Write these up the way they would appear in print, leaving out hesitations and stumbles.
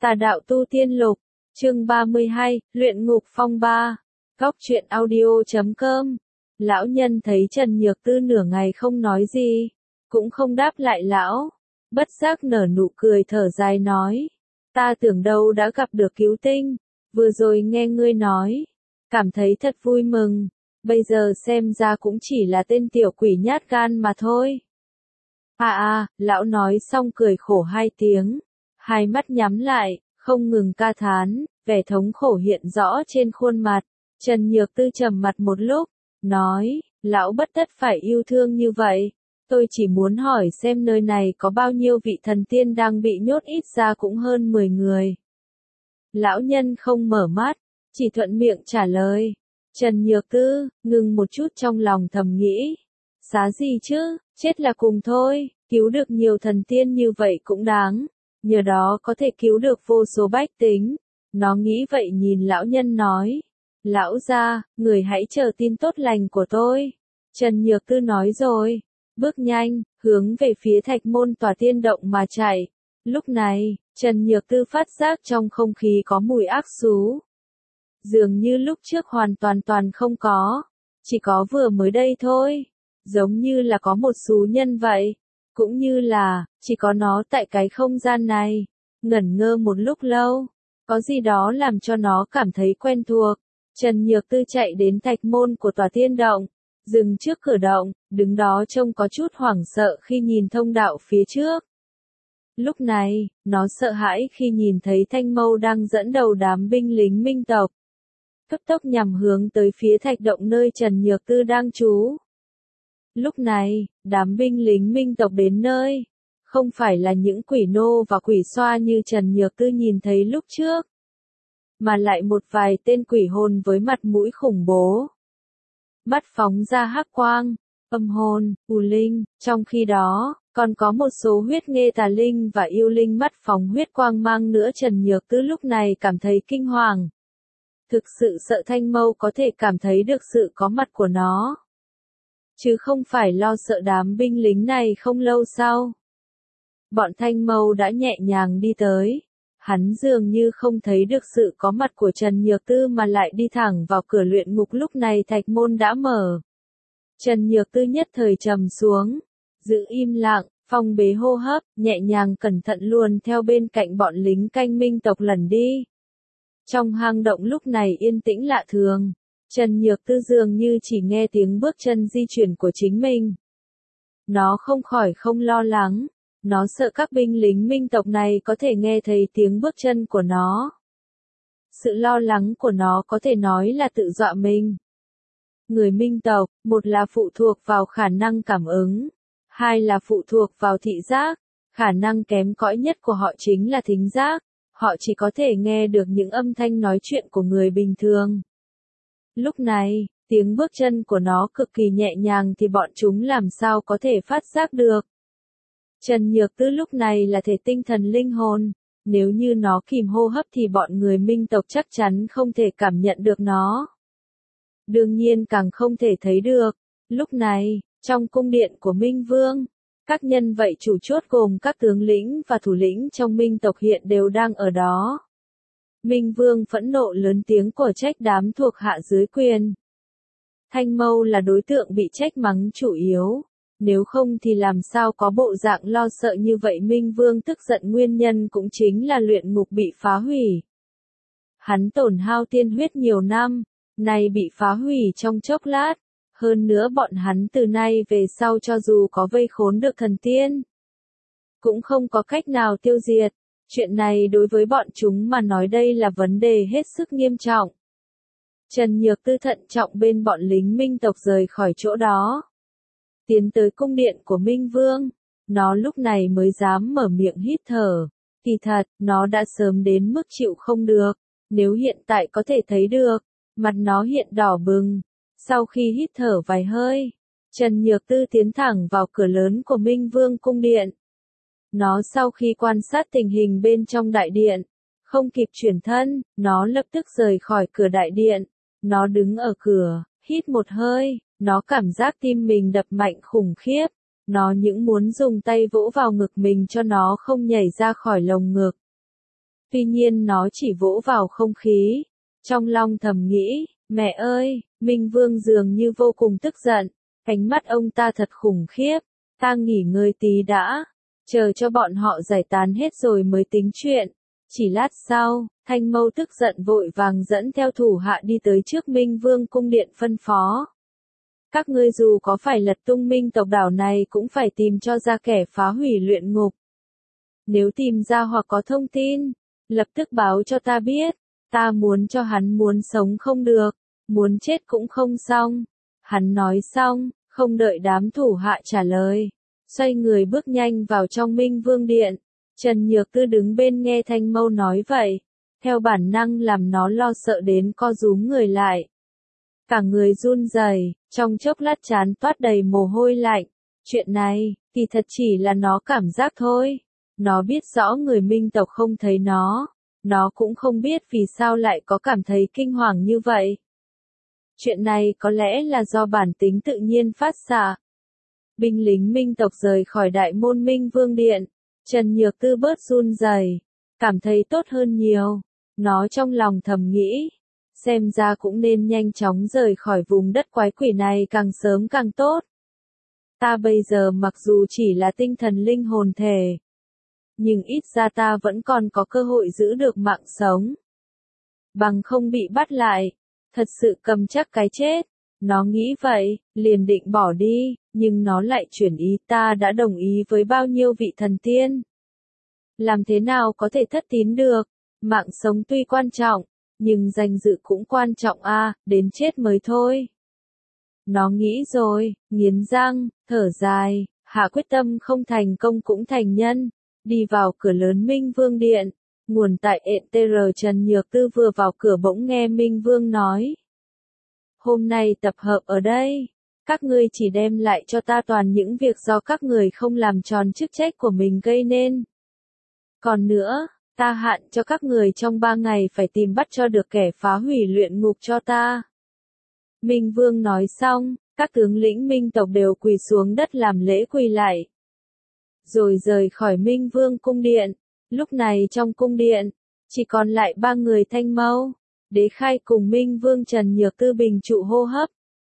Tà đạo tu tiên lục, chương 32, luyện ngục phong ba. Góc truyện audio.com. Lão nhân thấy Trần Nhược Tư nửa ngày không nói gì, cũng không đáp lại lão, bất giác nở nụ cười thở dài nói, ta tưởng đâu đã gặp được cứu tinh, vừa rồi nghe ngươi nói, cảm thấy thật vui mừng, bây giờ xem ra cũng chỉ là tên tiểu quỷ nhát gan mà thôi. Lão nói xong cười khổ hai tiếng, hai mắt nhắm lại, không ngừng ca thán, vẻ thống khổ hiện rõ trên khuôn mặt. Trần Nhược Tư trầm mặt một lúc, nói, lão bất tất phải yêu thương như vậy, tôi chỉ muốn hỏi xem nơi này có bao nhiêu vị thần tiên đang bị nhốt, ít ra cũng hơn 10 người. Lão nhân không mở mắt, chỉ thuận miệng trả lời. Trần Nhược Tư, ngừng một chút trong lòng thầm nghĩ, xá gì chứ, chết là cùng thôi, cứu được nhiều thần tiên như vậy cũng đáng, nhờ đó có thể cứu được vô số bách tính. Nó nghĩ vậy nhìn lão nhân nói, lão gia, người hãy chờ tin tốt lành của tôi. Trần Nhược Tư nói rồi, bước nhanh, hướng về phía thạch môn tòa tiên động mà chạy. Lúc này, Trần Nhược Tư phát giác trong không khí có mùi ác xú. Dường như lúc trước hoàn toàn không có, chỉ có vừa mới đây thôi, giống như là có một số nhân vậy, cũng như là, chỉ có nó tại cái không gian này. Ngẩn ngơ một lúc lâu, có gì đó làm cho nó cảm thấy quen thuộc. Trần Nhược Tư chạy đến thạch môn của tòa tiên động, dừng trước cửa động, đứng đó trông có chút hoảng sợ khi nhìn thông đạo phía trước. Lúc này, nó sợ hãi khi nhìn thấy Thanh Mâu đang dẫn đầu đám binh lính minh tộc, cấp tốc nhằm hướng tới phía thạch động nơi Trần Nhược Tư đang trú. Lúc này, đám binh lính minh tộc đến nơi, không phải là những quỷ nô và quỷ xoa như Trần Nhược Tư nhìn thấy lúc trước, mà lại một vài tên quỷ hồn với mặt mũi khủng bố. Mắt phóng ra hắc quang, âm hồn, u linh, trong khi đó, còn có một số huyết nghê tà linh và yêu linh mắt phóng huyết quang mang nữa. Trần Nhược Tư lúc này cảm thấy kinh hoàng. Thực sự sợ Thanh Mâu có thể cảm thấy được sự có mặt của nó, chứ không phải lo sợ đám binh lính này. Không lâu sau, bọn Thanh Mâu đã nhẹ nhàng đi tới. Hắn dường như không thấy được sự có mặt của Trần Nhược Tư mà lại đi thẳng vào cửa luyện ngục. Lúc này thạch môn đã mở. Trần Nhược Tư nhất thời trầm xuống, giữ im lặng, phong bế hô hấp, nhẹ nhàng cẩn thận luồn theo bên cạnh bọn lính canh minh tộc lẩn đi. Trong hang động lúc này yên tĩnh lạ thường. Trần Nhược Tư dường như chỉ nghe tiếng bước chân di chuyển của chính mình. Nó không khỏi không lo lắng. Nó sợ các binh lính minh tộc này có thể nghe thấy tiếng bước chân của nó. Sự lo lắng của nó có thể nói là tự dọa mình. Người minh tộc, một là phụ thuộc vào khả năng cảm ứng, hai là phụ thuộc vào thị giác. Khả năng kém cỏi nhất của họ chính là thính giác. Họ chỉ có thể nghe được những âm thanh nói chuyện của người bình thường. Lúc này, tiếng bước chân của nó cực kỳ nhẹ nhàng thì bọn chúng làm sao có thể phát giác được. Trần Nhược Tư lúc này là thể tinh thần linh hồn, nếu như nó kìm hô hấp thì bọn người minh tộc chắc chắn không thể cảm nhận được nó. Đương nhiên càng không thể thấy được. Lúc này, trong cung điện của Minh Vương, các nhân vậy chủ chốt gồm các tướng lĩnh và thủ lĩnh trong minh tộc hiện đều đang ở đó. Minh Vương phẫn nộ lớn tiếng cổ trách đám thuộc hạ dưới quyền. Thanh Mâu là đối tượng bị trách mắng chủ yếu. Nếu không thì làm sao có bộ dạng lo sợ như vậy. Minh Vương tức giận nguyên nhân cũng chính là luyện ngục bị phá hủy. Hắn tổn hao tiên huyết nhiều năm, nay bị phá hủy trong chốc lát. Hơn nữa bọn hắn từ nay về sau cho dù có vây khốn được thần tiên, cũng không có cách nào tiêu diệt. Chuyện này đối với bọn chúng mà nói đây là vấn đề hết sức nghiêm trọng. Trần Nhược Tư thận trọng bên bọn lính minh tộc rời khỏi chỗ đó, tiến tới cung điện của Minh Vương. Nó lúc này mới dám mở miệng hít thở. Kỳ thật, nó đã sớm đến mức chịu không được. Nếu hiện tại có thể thấy được, mặt nó hiện đỏ bừng. Sau khi hít thở vài hơi, Trần Nhược Tư tiến thẳng vào cửa lớn của Minh Vương cung điện. Nó sau khi quan sát tình hình bên trong đại điện, không kịp chuyển thân, nó lập tức rời khỏi cửa đại điện. Nó đứng ở cửa, hít một hơi. Nó cảm giác tim mình đập mạnh khủng khiếp. Nó những muốn dùng tay vỗ vào ngực mình cho nó không nhảy ra khỏi lồng ngực. Tuy nhiên nó chỉ vỗ vào không khí. Trong lòng thầm nghĩ, mẹ ơi, Minh Vương dường như vô cùng tức giận. Ánh mắt ông ta thật khủng khiếp. Ta nghỉ ngơi tí đã. Chờ cho bọn họ giải tán hết rồi mới tính chuyện. Chỉ lát sau, Thanh Mâu tức giận vội vàng dẫn theo thủ hạ đi tới trước Minh Vương cung điện phân phó. Các ngươi dù có phải lật tung Minh tộc đảo này cũng phải tìm cho ra kẻ phá hủy luyện ngục. Nếu tìm ra hoặc có thông tin, lập tức báo cho ta biết. Ta muốn cho hắn muốn sống không được, muốn chết cũng không xong. Hắn nói xong, không đợi đám thủ hạ trả lời. Xoay người bước nhanh vào trong Minh Vương điện. Trần Nhược Tư đứng bên nghe Thanh Mâu nói vậy. Theo bản năng làm nó lo sợ đến co rúm người lại. Cả người run rẩy, trong chốc lát trán toát đầy mồ hôi lạnh. Chuyện này, kỳ thật chỉ là nó cảm giác thôi. Nó biết rõ người Minh tộc không thấy nó. Nó cũng không biết vì sao lại có cảm thấy kinh hoàng như vậy. Chuyện này có lẽ là do bản tính tự nhiên phát xạ. Binh lính Minh tộc rời khỏi đại môn Minh Vương điện. Trần Nhược Tư bớt run rẩy, cảm thấy tốt hơn nhiều. Nó trong lòng thầm nghĩ, xem ra cũng nên nhanh chóng rời khỏi vùng đất quái quỷ này càng sớm càng tốt. Ta bây giờ mặc dù chỉ là tinh thần linh hồn thể, nhưng ít ra ta vẫn còn có cơ hội giữ được mạng sống. Bằng không bị bắt lại, thật sự cầm chắc cái chết. Nó nghĩ vậy, liền định bỏ đi, nhưng nó lại chuyển ý, ta đã đồng ý với bao nhiêu vị thần tiên. Làm thế nào có thể thất tín được? Mạng sống tuy quan trọng, nhưng danh dự cũng quan trọng a, đến chết mới thôi. Nó nghĩ rồi, nghiến răng, thở dài, hạ quyết tâm không thành công cũng thành nhân. Đi vào cửa lớn Minh Vương điện, nguồn tại ETR Trần Nhược Tư vừa vào cửa bỗng nghe Minh Vương nói. Hôm nay tập hợp ở đây, các ngươi chỉ đem lại cho ta toàn những việc do các người không làm tròn chức trách của mình gây nên. Còn nữa, ta hạn cho các người trong 3 ngày phải tìm bắt cho được kẻ phá hủy luyện ngục cho ta. Minh Vương nói xong, các tướng lĩnh Minh tộc đều quỳ xuống đất làm lễ quỳ lạy. Rồi rời khỏi Minh Vương cung điện. Lúc này trong cung điện, chỉ còn lại 3 người Thanh Mâu, Đế Khai cùng Minh Vương Trần Nhược Tư bình trụ hô hấp.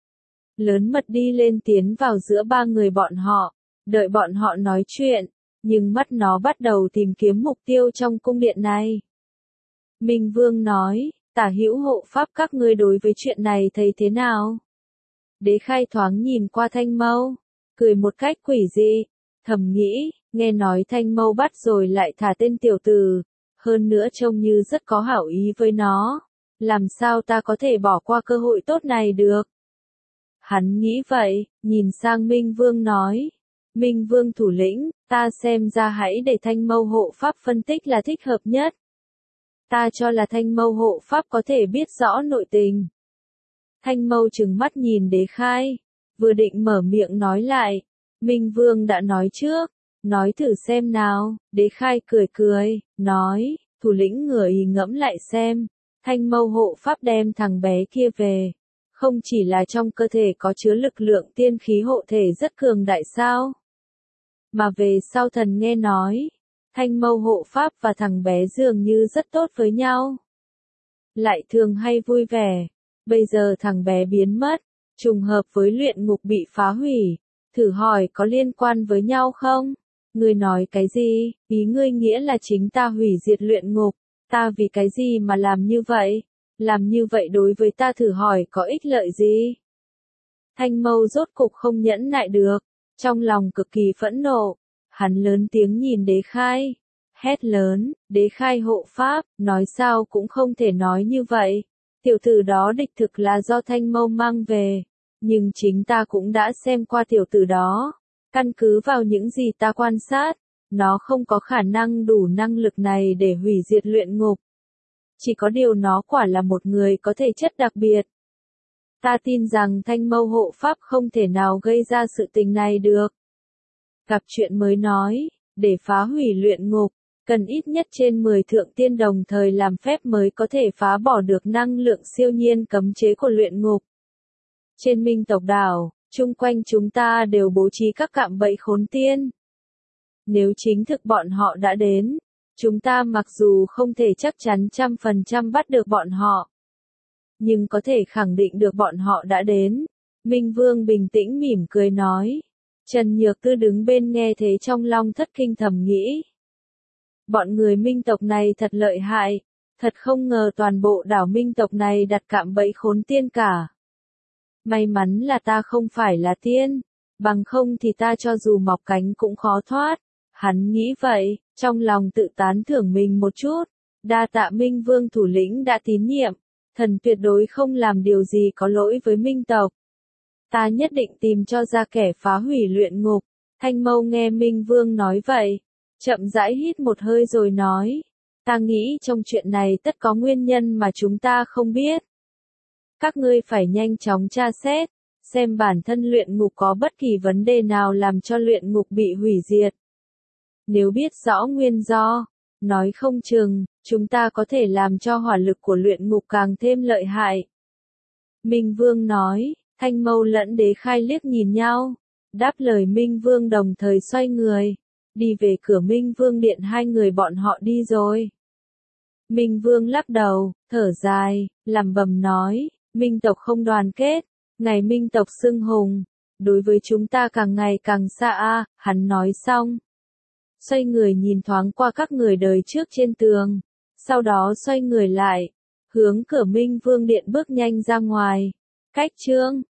Lớn mật đi lên tiến vào giữa 3 người bọn họ, đợi bọn họ nói chuyện, nhưng mắt nó bắt đầu tìm kiếm mục tiêu trong cung điện này. Minh Vương nói, Tả Hữu hộ pháp các ngươi đối với chuyện này thấy thế nào? Đế Khai thoáng nhìn qua Thanh Mâu, cười một cách quỷ dị, thầm nghĩ, nghe nói Thanh Mâu bắt rồi lại thả tên tiểu tử, hơn nữa trông như rất có hảo ý với nó, làm sao ta có thể bỏ qua cơ hội tốt này được? Hắn nghĩ vậy, nhìn sang Minh Vương nói, Minh Vương thủ lĩnh, ta xem ra hãy để Thanh Mâu hộ pháp phân tích là thích hợp nhất. Ta cho là Thanh Mâu hộ pháp có thể biết rõ nội tình. Thanh Mâu trừng mắt nhìn Đế Khai, vừa định mở miệng nói lại, Minh Vương đã nói trước, nói thử xem nào. Đế Khai cười cười, nói, thủ lĩnh người ngẫm lại xem, Thanh Mâu hộ pháp đem thằng bé kia về, không chỉ là trong cơ thể có chứa lực lượng tiên khí hộ thể rất cường đại sao, mà về sau thần nghe nói, Thanh Mâu hộ pháp và thằng bé dường như rất tốt với nhau, lại thường hay vui vẻ. Bây giờ thằng bé biến mất, trùng hợp với luyện ngục bị phá hủy, thử hỏi có liên quan với nhau không? Ngươi nói cái gì? Ý ngươi nghĩa là chính ta hủy diệt luyện ngục, ta vì cái gì mà làm như vậy? Làm như vậy đối với ta thử hỏi có ích lợi gì? Thanh Mâu rốt cục không nhẫn nại được, trong lòng cực kỳ phẫn nộ, hắn lớn tiếng nhìn Đế Khai, hét lớn, Đế Khai hộ pháp, nói sao cũng không thể nói như vậy. Tiểu tử đó đích thực là do Thanh Mâu mang về, nhưng chính ta cũng đã xem qua tiểu tử đó, căn cứ vào những gì ta quan sát, nó không có khả năng đủ năng lực này để hủy diệt luyện ngục. Chỉ có điều nó quả là một người có thể chất đặc biệt. Ta tin rằng Thanh Mâu hộ pháp không thể nào gây ra sự tình này được. Gặp chuyện mới nói, để phá hủy luyện ngục, cần ít nhất trên 10 thượng tiên đồng thời làm phép mới có thể phá bỏ được năng lượng siêu nhiên cấm chế của luyện ngục. Trên Minh tộc đảo, chung quanh chúng ta đều bố trí các cạm bẫy khốn tiên. Nếu chính thực bọn họ đã đến, Chúng ta mặc dù không thể chắc chắn 100% bắt được bọn họ, nhưng có thể khẳng định được bọn họ đã đến. Minh Vương bình tĩnh mỉm cười nói. Trần Nhược Tư đứng bên nghe thế trong lòng thất kinh thầm nghĩ. Bọn người Minh tộc này thật lợi hại, thật không ngờ toàn bộ đảo Minh tộc này đặt cạm bẫy khốn tiên cả. May mắn là ta không phải là tiên, bằng không thì ta cho dù mọc cánh cũng khó thoát. Hắn nghĩ vậy, trong lòng tự tán thưởng mình một chút. Đa tạ Minh Vương thủ lĩnh đã tín nhiệm, thần tuyệt đối không làm điều gì có lỗi với Minh tộc. Ta nhất định tìm cho ra kẻ phá hủy luyện ngục. Thanh Mâu nghe Minh Vương nói vậy, chậm rãi hít một hơi rồi nói. Ta nghĩ trong chuyện này tất có nguyên nhân mà chúng ta không biết. Các ngươi phải nhanh chóng tra xét, xem bản thân luyện ngục có bất kỳ vấn đề nào làm cho luyện ngục bị hủy diệt. Nếu biết rõ nguyên do, nói không chừng, chúng ta có thể làm cho hỏa lực của luyện ngục càng thêm lợi hại. Minh Vương nói, Thanh Mâu lẫn Đế Khai liếc nhìn nhau, đáp lời Minh Vương đồng thời xoay người, đi về cửa Minh Vương điện. Hai người bọn họ đi rồi. Minh Vương lắc đầu, thở dài, lẩm bẩm nói, Minh tộc không đoàn kết, ngày Minh tộc xưng hùng, đối với chúng ta càng ngày càng xa a. Hắn nói xong, xoay người nhìn thoáng qua các người đời trước trên tường, sau đó xoay người lại, hướng cửa Minh Vương điện bước nhanh ra ngoài. Cách chương